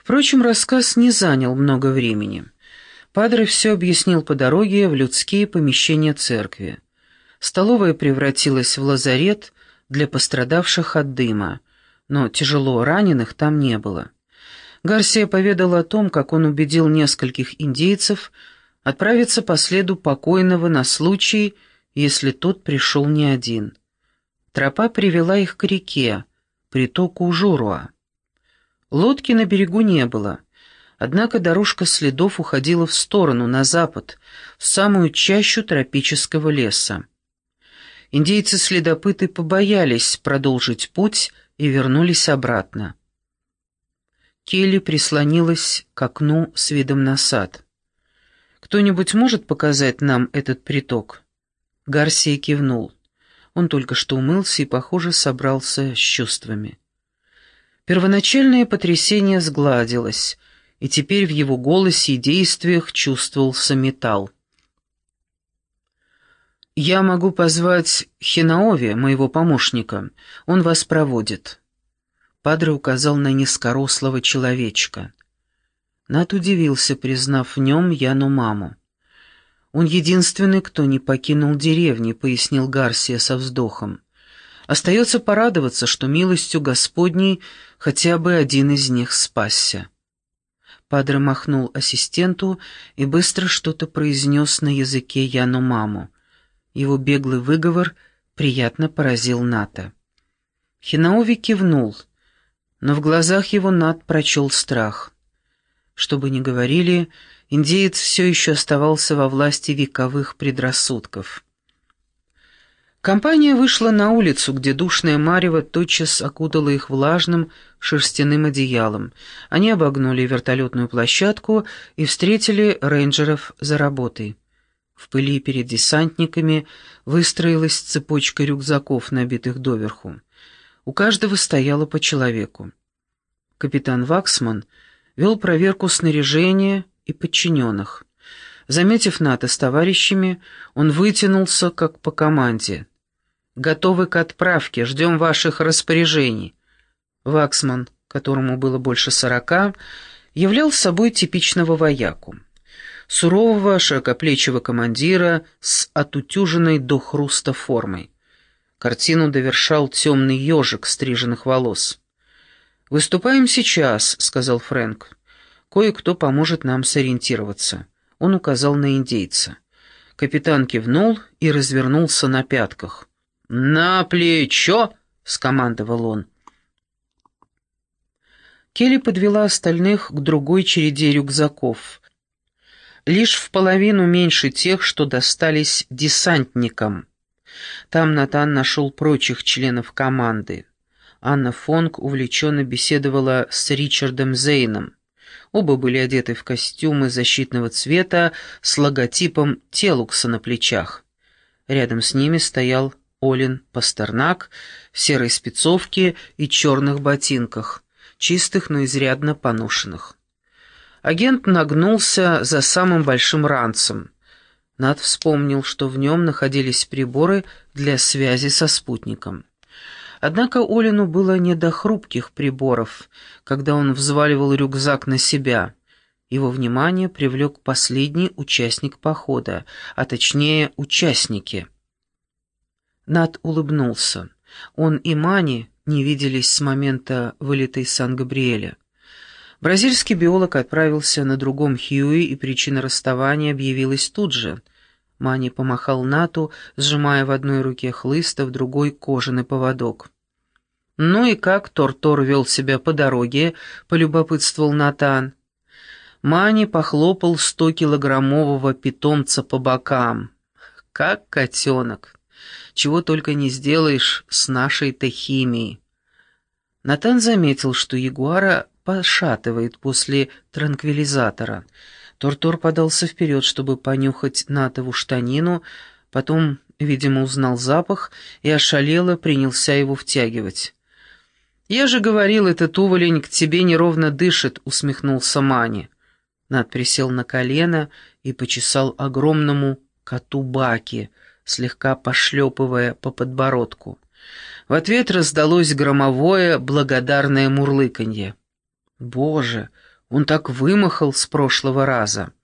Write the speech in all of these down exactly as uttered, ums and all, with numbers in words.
Впрочем, рассказ не занял много времени. Падре все объяснил по дороге в людские помещения церкви. Столовая превратилась в лазарет для пострадавших от дыма, но тяжело раненых там не было. Гарсия поведал о том, как он убедил нескольких индейцев отправиться по следу покойного на случай, если тот пришел не один. Тропа привела их к реке, притоку Журуа. Лодки на берегу не было, однако дорожка следов уходила в сторону, на запад, в самую чащу тропического леса. Индейцы-следопыты побоялись продолжить путь и вернулись обратно. Келли прислонилась к окну с видом на сад. «Кто-нибудь может показать нам этот приток?» Гарсия кивнул. Он только что умылся и, похоже, собрался с чувствами. Первоначальное потрясение сгладилось, и теперь в его голосе и действиях чувствовался металл. «Я могу позвать Хинаови, моего помощника. Он вас проводит». Падре указал на низкорослого человечка. Нат удивился, признав в нем Яномаму. «Он единственный, кто не покинул деревни», — пояснил Гарсия со вздохом. «Остается порадоваться, что милостью Господней хотя бы один из них спасся». Падре махнул ассистенту и быстро что-то произнес на языке Яномаму. Его беглый выговор приятно поразил Ната. Хинаови кивнул, но в глазах его Нат прочел страх. Что бы ни говорили, индеец все еще оставался во власти вековых предрассудков. Компания вышла на улицу, где душное марево тотчас окутало их влажным шерстяным одеялом. Они обогнули вертолетную площадку и встретили рейнджеров за работой. В пыли перед десантниками выстроилась цепочка рюкзаков, набитых доверху. У каждого стояло по человеку. Капитан Ваксман вел проверку снаряжения и подчиненных. Заметив Ната с товарищами, он вытянулся, как по команде. «Готовы к отправке, ждем ваших распоряжений». Ваксман, которому было больше сорока, являл собой типичного вояку. Сурового, широкоплечего командира с отутюженной до хруста формой. Картину довершал темный ежик стриженных волос. «Выступаем сейчас», — сказал Фрэнк. «Кое-кто поможет нам сориентироваться». Он указал на индейца. Капитан кивнул и развернулся на пятках. «На плечо!» — скомандовал он. Келли подвела остальных к другой череде рюкзаков, лишь в половину меньше тех, что достались десантникам. Там Натан нашел прочих членов команды. Анна Фонг увлеченно беседовала с Ричардом Зейном. Оба были одеты в костюмы защитного цвета с логотипом Телукса на плечах. Рядом с ними стоял Олин Пастернак в серой спецовке и черных ботинках, чистых, но изрядно поношенных. Агент нагнулся за самым большим ранцем. Нат вспомнил, что в нем находились приборы для связи со спутником. Однако Олину было не до хрупких приборов, когда он взваливал рюкзак на себя. Его внимание привлек последний участник похода, а точнее участники. Нат улыбнулся. Он и Мани не виделись с момента вылета из Сан-Габриэля. Бразильский биолог отправился на другом Хьюи, и причина расставания объявилась тут же. Мани помахал Нату, сжимая в одной руке хлыст, а в другой кожаный поводок. «Ну и как Тор-Тор вел себя по дороге?» — полюбопытствовал Натан. Мани похлопал стокилограммового питомца по бокам. «Как котенок! Чего только не сделаешь с нашей-то химией!» Натан заметил, что ягуара пошатывает после транквилизатора. Тор-Тор подался вперед, чтобы понюхать Натову штанину, потом, видимо, узнал запах и ошалело принялся его втягивать. «Я же говорил, этот уволень к тебе неровно дышит», — усмехнулся Мани. Нат присел на колено и почесал огромному коту Баки, слегка пошлепывая по подбородку. В ответ раздалось громовое, благодарное мурлыканье. «Боже, Он так вымахал с прошлого раза.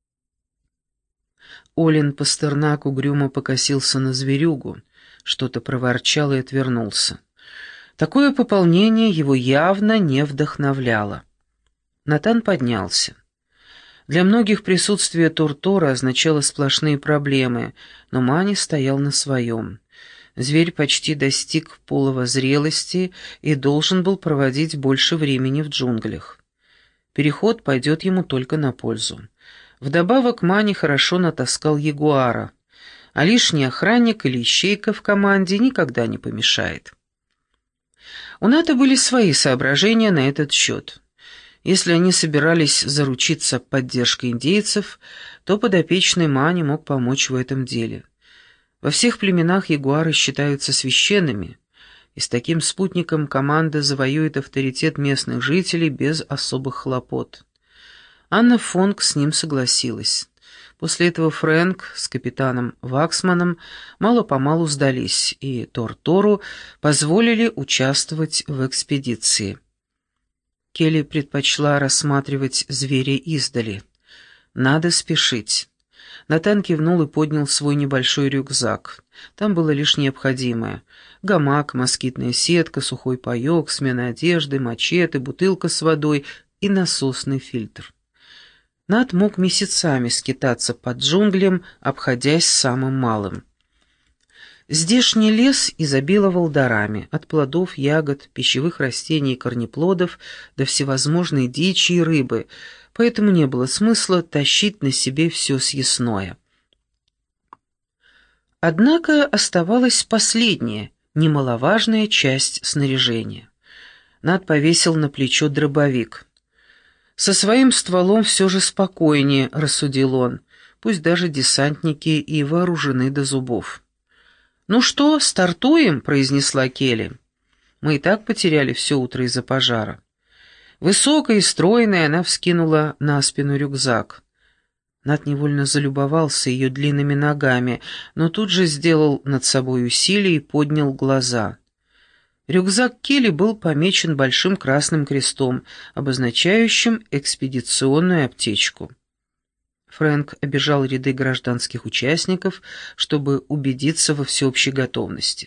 Олин Пастернак угрюмо покосился на зверюгу, что-то проворчал и отвернулся. Такое пополнение его явно не вдохновляло. Натан поднялся. Для многих присутствие Тортора означало сплошные проблемы, но Мани стоял на своем. Зверь почти достиг половой зрелости и должен был проводить больше времени в джунглях. Переход пойдет ему только на пользу. Вдобавок Мани хорошо натаскал ягуара, а лишний охранник или ищейка в команде никогда не помешает. У Ната были свои соображения на этот счет. Если они собирались заручиться поддержкой индейцев, то подопечный Мани мог помочь в этом деле. Во всех племенах ягуары считаются священными, и с таким спутником команда завоюет авторитет местных жителей без особых хлопот. Анна Фонг с ним согласилась. После этого Фрэнк с капитаном Ваксманом мало-помалу сдались, и Тортору позволили участвовать в экспедиции. Келли предпочла рассматривать зверя издали. «Надо спешить». Натан кивнул и поднял свой небольшой рюкзак. Там было лишь необходимое: гамак, москитная сетка, сухой паёк, смена одежды, мачете, бутылка с водой и насосный фильтр. Нат мог месяцами скитаться под джунглям, обходясь самым малым. Здешний лес изобиловал дарами, от плодов, ягод, пищевых растений и корнеплодов до всевозможной дичи и рыбы, поэтому не было смысла тащить на себе все съестное. Однако оставалась последняя, немаловажная часть снаряжения. Нат повесил на плечо дробовик. «Со своим стволом все же спокойнее», — рассудил он, пусть даже десантники и вооружены до зубов. «Ну что, стартуем?» — произнесла Келли. «Мы и так потеряли все утро из-за пожара». Высокая и стройная, она вскинула на спину рюкзак. Нат невольно залюбовался ее длинными ногами, но тут же сделал над собой усилие и поднял глаза. Рюкзак Келли был помечен большим красным крестом, обозначающим экспедиционную аптечку. Фрэнк обежал ряды гражданских участников, чтобы убедиться во всеобщей готовности.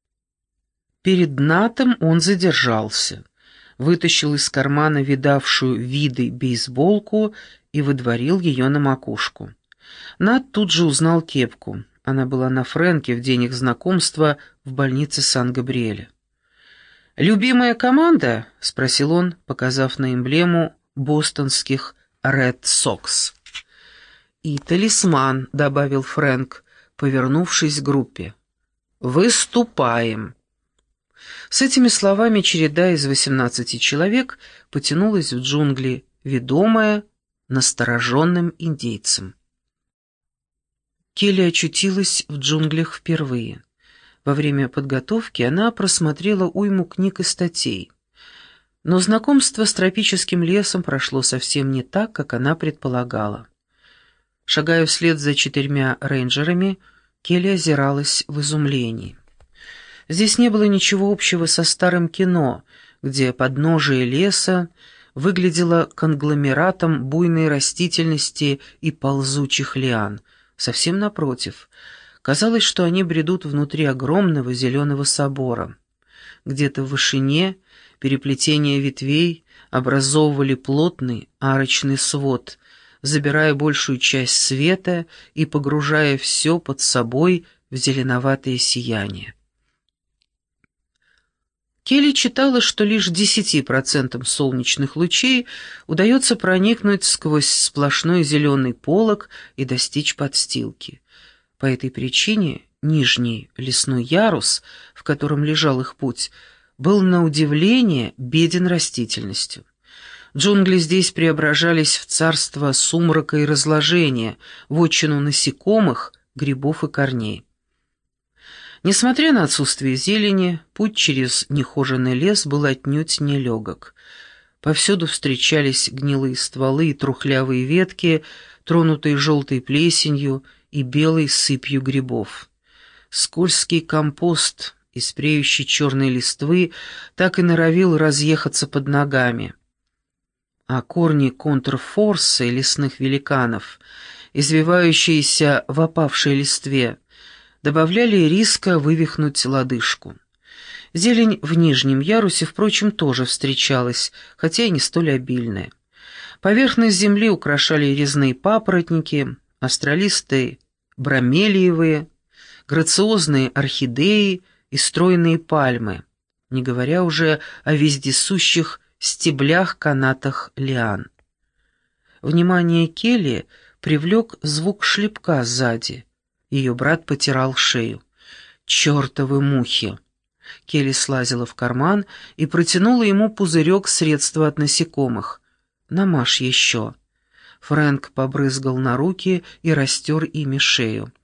Перед Натом он задержался, вытащил из кармана видавшую виды бейсболку и выдворил ее на макушку. Нат тут же узнал кепку. Она была на Фрэнке в день их знакомства в больнице Сан-Габриэля. «Любимая команда?» — спросил он, показав на эмблему бостонских «Ред Сокс». «И талисман», — добавил Фрэнк, повернувшись к группе. «Выступаем». С этими словами череда из восемнадцати человек потянулась в джунгли, ведомая настороженным индейцем. Келли очутилась в джунглях впервые. Во время подготовки она просмотрела уйму книг и статей. Но знакомство с тропическим лесом прошло совсем не так, как она предполагала. Шагая вслед за четырьмя рейнджерами, Келли озиралась в изумлении. Здесь не было ничего общего со старым кино, где подножие леса выглядело конгломератом буйной растительности и ползучих лиан. Совсем напротив, казалось, что они бредут внутри огромного зеленого собора. Где-то в вышине переплетения ветвей образовывали плотный арочный свод, забирая большую часть света и погружая все под собой в зеленоватое сияние. Келли читала, что лишь десяти процентам солнечных лучей удается проникнуть сквозь сплошной зеленый полог и достичь подстилки. По этой причине нижний лесной ярус, в котором лежал их путь, был на удивление беден растительностью. Джунгли здесь преображались в царство сумрака и разложения, в отчину насекомых, грибов и корней. Несмотря на отсутствие зелени, путь через нехоженный лес был отнюдь нелегок. Повсюду встречались гнилые стволы и трухлявые ветки, тронутые желтой плесенью и белой сыпью грибов. Скользкий компост из преющей черной листвы так и норовил разъехаться под ногами. а корни контрфорсы лесных великанов, извивающиеся в опавшей листве, добавляли риска вывихнуть лодыжку. Зелень в нижнем ярусе, впрочем, тоже встречалась, хотя и не столь обильная. Поверхность земли украшали резные папоротники, астролистые бромелиевые, грациозные орхидеи и стройные пальмы, не говоря уже о вездесущих стеблях-канатах лиан. Внимание Келли привлек звук шлепка сзади. Ее брат потирал шею. «Чертовы мухи!» Келли слазила в карман и протянула ему пузырек средства от насекомых. «Намажь еще». Фрэнк побрызгал на руки и растер ими шею.